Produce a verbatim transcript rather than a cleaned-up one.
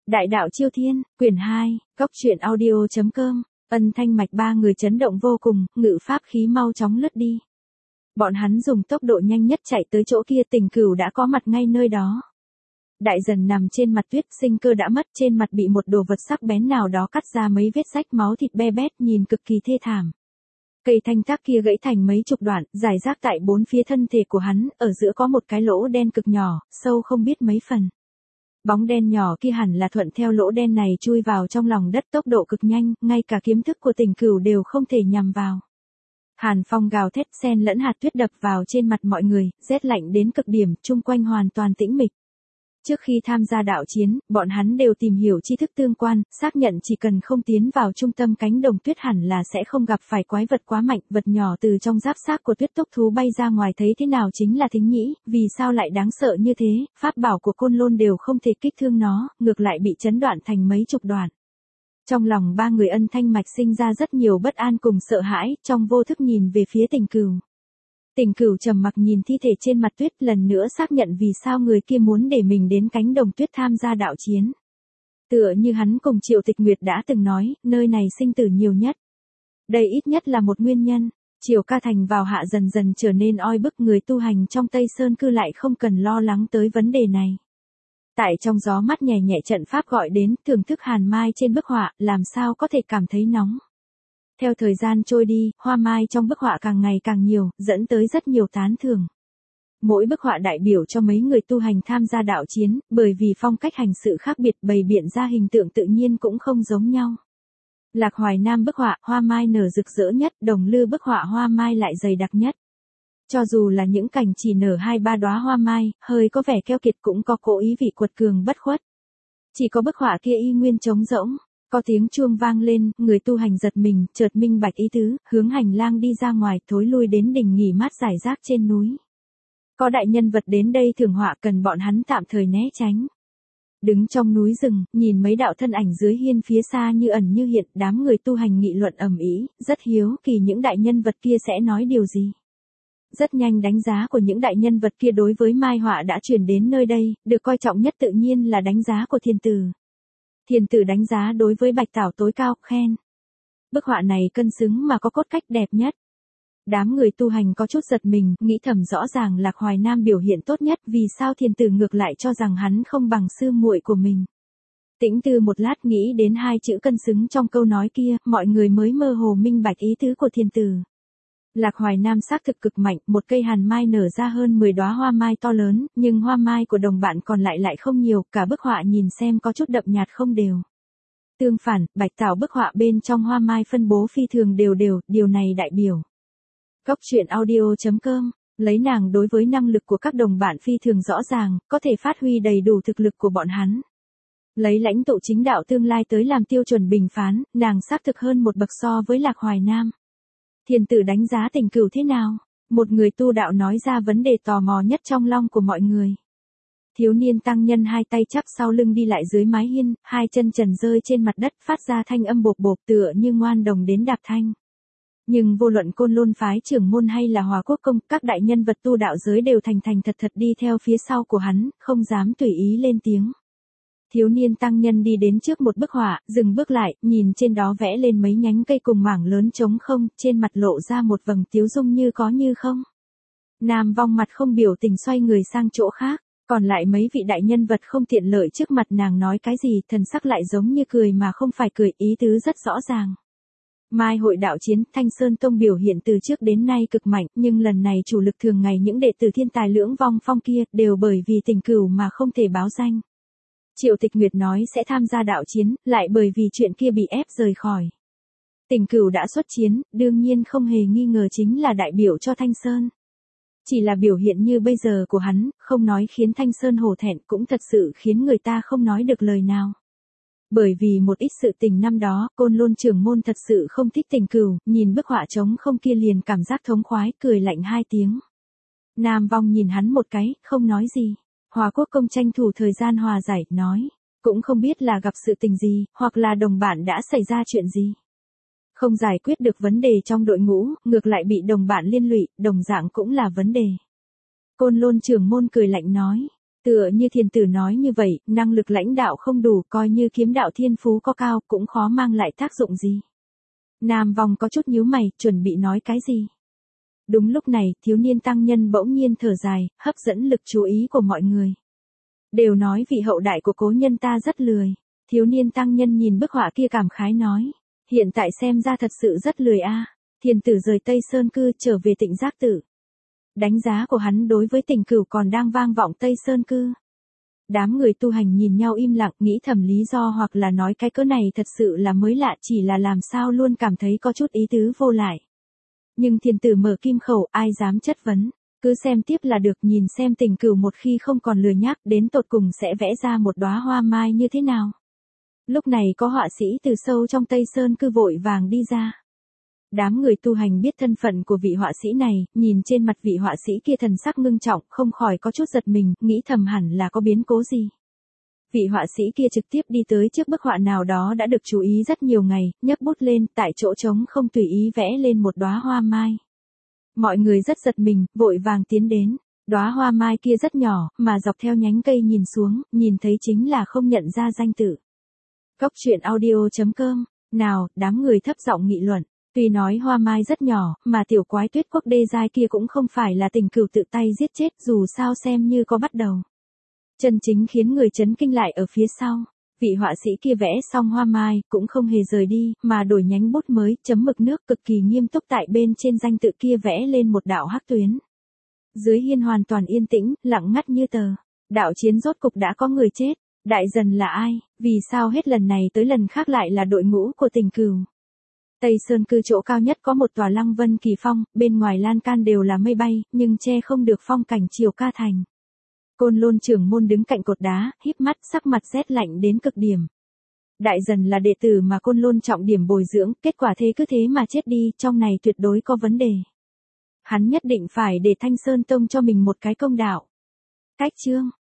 Đại đạo Chiêu Thiên, quyển hai, góc truyện audio.com, ân thanh mạch ba người chấn động vô cùng, ngự pháp khí mau chóng lướt đi. Bọn hắn dùng tốc độ nhanh nhất chạy tới chỗ kia, Tình Cửu đã có mặt ngay nơi đó. Đại dần nằm trên mặt tuyết, sinh cơ đã mất, trên mặt bị một đồ vật sắc bén nào đó cắt ra mấy vết rách, máu thịt be bét, nhìn cực kỳ thê thảm. Cây thanh thác kia gãy thành mấy chục đoạn, rải rác tại bốn phía thân thể của hắn, ở giữa có một cái lỗ đen cực nhỏ, sâu không biết mấy phần. Bóng đen nhỏ kia hẳn là thuận theo lỗ đen này chui vào trong lòng đất, tốc độ cực nhanh, ngay cả kiếm thức của Tình Cửu đều không thể nhằm vào. Hàn phong gào thét, xen lẫn hạt tuyết đập vào trên mặt mọi người, rét lạnh đến cực điểm, chung quanh hoàn toàn tĩnh mịch. Trước khi tham gia đạo chiến, bọn hắn đều tìm hiểu tri thức tương quan, xác nhận chỉ cần không tiến vào trung tâm cánh đồng tuyết hẳn là sẽ không gặp phải quái vật quá mạnh, vật nhỏ từ trong giáp xác của tuyết tốc thú bay ra ngoài thấy thế nào chính là thính nhĩ, vì sao lại đáng sợ như thế, pháp bảo của Côn Lôn đều không thể kích thương nó, ngược lại bị chấn đoạn thành mấy chục đoạn. Trong lòng ba người ân thanh mạch sinh ra rất nhiều bất an cùng sợ hãi, trong vô thức nhìn về phía Tình Cửu. Tình Cửu trầm mặc nhìn thi thể trên mặt tuyết, lần nữa xác nhận vì sao người kia muốn để mình đến cánh đồng tuyết tham gia đạo chiến. Tựa như hắn cùng Triệu Tịch Nguyệt đã từng nói, nơi này sinh tử nhiều nhất. Đây ít nhất là một nguyên nhân. Triều Ca Thành vào hạ dần dần trở nên oi bức, người tu hành trong Tây Sơn cư lại không cần lo lắng tới vấn đề này. Tại trong gió mát nhẹ nhẹ trận pháp gọi đến, thưởng thức hàn mai trên bức họa, làm sao có thể cảm thấy nóng. Theo thời gian trôi đi, hoa mai trong bức họa càng ngày càng nhiều, dẫn tới rất nhiều tán thưởng. Mỗi bức họa đại biểu cho mấy người tu hành tham gia đạo chiến, bởi vì phong cách hành sự khác biệt, bày biện ra hình tượng tự nhiên cũng không giống nhau. Lạc Hoài Nam bức họa, hoa mai nở rực rỡ nhất, Đồng Lư bức họa hoa mai lại dày đặc nhất. Cho dù là những cảnh chỉ nở hai ba đóa hoa mai, hơi có vẻ keo kiệt cũng có cố ý vị quật cường bất khuất. Chỉ có bức họa kia y nguyên trống rỗng. Có tiếng chuông vang lên, người tu hành giật mình, chợt minh bạch ý tứ, hướng hành lang đi ra ngoài, thối lui đến đỉnh nghỉ mát rải rác trên núi. Có đại nhân vật đến đây thưởng họa, cần bọn hắn tạm thời né tránh. Đứng trong núi rừng, nhìn mấy đạo thân ảnh dưới hiên phía xa như ẩn như hiện, đám người tu hành nghị luận ầm ĩ, rất hiếu kỳ những đại nhân vật kia sẽ nói điều gì. Rất nhanh đánh giá của những đại nhân vật kia đối với mai họa đã truyền đến nơi đây, được coi trọng nhất tự nhiên là đánh giá của Thiên Tử. Thiên Tử đánh giá đối với Bạch Tảo tối cao, khen. Bức họa này cân xứng mà có cốt cách đẹp nhất. Đám người tu hành có chút giật mình, nghĩ thầm rõ ràng Lạc Hoài Nam biểu hiện tốt nhất, vì sao Thiên Tử ngược lại cho rằng hắn không bằng sư muội của mình. Tĩnh tư một lát nghĩ đến hai chữ cân xứng trong câu nói kia, mọi người mới mơ hồ minh bạch ý tứ của Thiên Tử. Lạc Hoài Nam xác thực cực mạnh, một cây hàn mai nở ra hơn mười đóa hoa mai to lớn, nhưng hoa mai của đồng bạn còn lại lại không nhiều, cả bức họa nhìn xem có chút đậm nhạt không đều. Tương phản, Bạch Tảo bức họa bên trong hoa mai phân bố phi thường đều đều, điều này đại biểu. Góc truyện audio.com, lấy nàng đối với năng lực của các đồng bạn phi thường rõ ràng, có thể phát huy đầy đủ thực lực của bọn hắn. Lấy lãnh tụ chính đạo tương lai tới làm tiêu chuẩn bình phán, nàng xác thực hơn một bậc so với Lạc Hoài Nam. Thiên Tử đánh giá Tình Cửu thế nào? Một người tu đạo nói ra vấn đề tò mò nhất trong lòng của mọi người. Thiếu niên tăng nhân hai tay chắp sau lưng đi lại dưới mái hiên, hai chân trần rơi trên mặt đất, phát ra thanh âm bộp bộp tựa như ngoan đồng đến đạp thanh. Nhưng vô luận Côn Lôn phái trưởng môn hay là Hòa Quốc công, các đại nhân vật tu đạo giới đều thành thành thật thật đi theo phía sau của hắn, không dám tùy ý lên tiếng. Thiếu niên tăng nhân đi đến trước một bức họa, dừng bước lại, nhìn trên đó vẽ lên mấy nhánh cây cùng mảng lớn trống không, trên mặt lộ ra một vầng tiếu dung như có như không. Nam Vong mặt không biểu tình xoay người sang chỗ khác, còn lại mấy vị đại nhân vật không tiện lợi trước mặt nàng nói cái gì, thần sắc lại giống như cười mà không phải cười, ý tứ rất rõ ràng. Mai hội đạo chiến, Thanh Sơn Tông biểu hiện từ trước đến nay cực mạnh, nhưng lần này chủ lực thường ngày những đệ tử thiên tài lưỡng vong phong kia, đều bởi vì Tình Cửu mà không thể báo danh. Triệu Tịch Nguyệt nói sẽ tham gia đạo chiến, lại bởi vì chuyện kia bị ép rời khỏi. Tình Cửu đã xuất chiến, đương nhiên không hề nghi ngờ chính là đại biểu cho Thanh Sơn. Chỉ là biểu hiện như bây giờ của hắn, không nói khiến Thanh Sơn hổ thẹn, cũng thật sự khiến người ta không nói được lời nào. Bởi vì một ít sự tình năm đó, Côn Lôn trưởng môn thật sự không thích Tình Cửu, nhìn bức họa trống không kia liền cảm giác thống khoái, cười lạnh hai tiếng. Nam Vong nhìn hắn một cái, không nói gì. Hòa Quốc công tranh thủ thời gian hòa giải, nói, cũng không biết là gặp sự tình gì, hoặc là đồng bạn đã xảy ra chuyện gì. Không giải quyết được vấn đề trong đội ngũ, ngược lại bị đồng bạn liên lụy, đồng dạng cũng là vấn đề. Côn Lôn trưởng môn cười lạnh nói, Tựa như thiền tử nói như vậy, năng lực lãnh đạo không đủ, coi như kiếm đạo thiên phú có cao cũng khó mang lại tác dụng gì. Nam Vong có chút nhíu mày, chuẩn bị nói cái gì. Đúng lúc này, thiếu niên tăng nhân bỗng nhiên thở dài, hấp dẫn lực chú ý của mọi người. Đều nói vị hậu đại của cố nhân ta rất lười. Thiếu niên tăng nhân nhìn bức họa kia cảm khái nói. Hiện tại xem ra thật sự rất lười a. Thiền tử rời Tây Sơn Cư trở về Tịnh Giác Tự. Đánh giá của hắn đối với Tình Cửu còn đang vang vọng Tây Sơn Cư. Đám người tu hành nhìn nhau im lặng, nghĩ thầm lý do hoặc là nói cái cớ này thật sự là mới lạ, chỉ là làm sao luôn cảm thấy có chút ý tứ vô lại. Nhưng thiền tử mở kim khẩu, ai dám chất vấn. Cứ xem tiếp là được, nhìn xem Tình Cửu một khi không còn lười nhác đến tột cùng sẽ vẽ ra một đóa hoa mai như thế nào. Lúc này có họa sĩ từ sâu trong Tây Sơn Cư vội vàng đi ra. Đám người tu hành biết thân phận của vị họa sĩ này, nhìn trên mặt vị họa sĩ kia thần sắc ngưng trọng, không khỏi có chút giật mình, nghĩ thầm hẳn là có biến cố gì. Vị họa sĩ kia trực tiếp đi tới trước bức họa nào đó đã được chú ý rất nhiều ngày, nhấc bút lên, tại chỗ trống không tùy ý vẽ lên một đóa hoa mai. Mọi người rất giật mình, vội vàng tiến đến. Đóa hoa mai kia rất nhỏ, mà dọc theo nhánh cây nhìn xuống, nhìn thấy chính là không nhận ra danh tự. Cốc truyện audio chấm com. Nào, đám người thấp giọng nghị luận. Tuy nói hoa mai rất nhỏ, mà tiểu quái Tuyết Quốc đê giai kia cũng không phải là Tình Cửu tự tay giết chết, dù sao xem như có bắt đầu. Chân chính khiến người chấn kinh lại ở phía sau. Vị họa sĩ kia vẽ xong hoa mai, cũng không hề rời đi, mà đổi nhánh bút mới, chấm mực nước cực kỳ nghiêm túc tại bên trên danh tự kia vẽ lên một đạo hắc tuyến. Dưới hiên hoàn toàn yên tĩnh, lặng ngắt như tờ. Đạo chiến rốt cục đã có người chết. Đại dần là ai? Vì sao hết lần này tới lần khác lại là đội ngũ của Tình Cửu? Tây Sơn Cư chỗ cao nhất có một tòa Lăng Vân Kỳ Phong, bên ngoài lan can đều là mây bay, nhưng che không được phong cảnh Triều Ca Thành. Côn Lôn trưởng môn đứng cạnh cột đá, híp mắt, sắc mặt rét lạnh đến cực điểm. Đại dần là đệ tử mà Côn Lôn trọng điểm bồi dưỡng, kết quả thế cứ thế mà chết đi, trong này tuyệt đối có vấn đề. Hắn nhất định phải để Thanh Sơn Tông cho mình một cái công đạo. Cách chương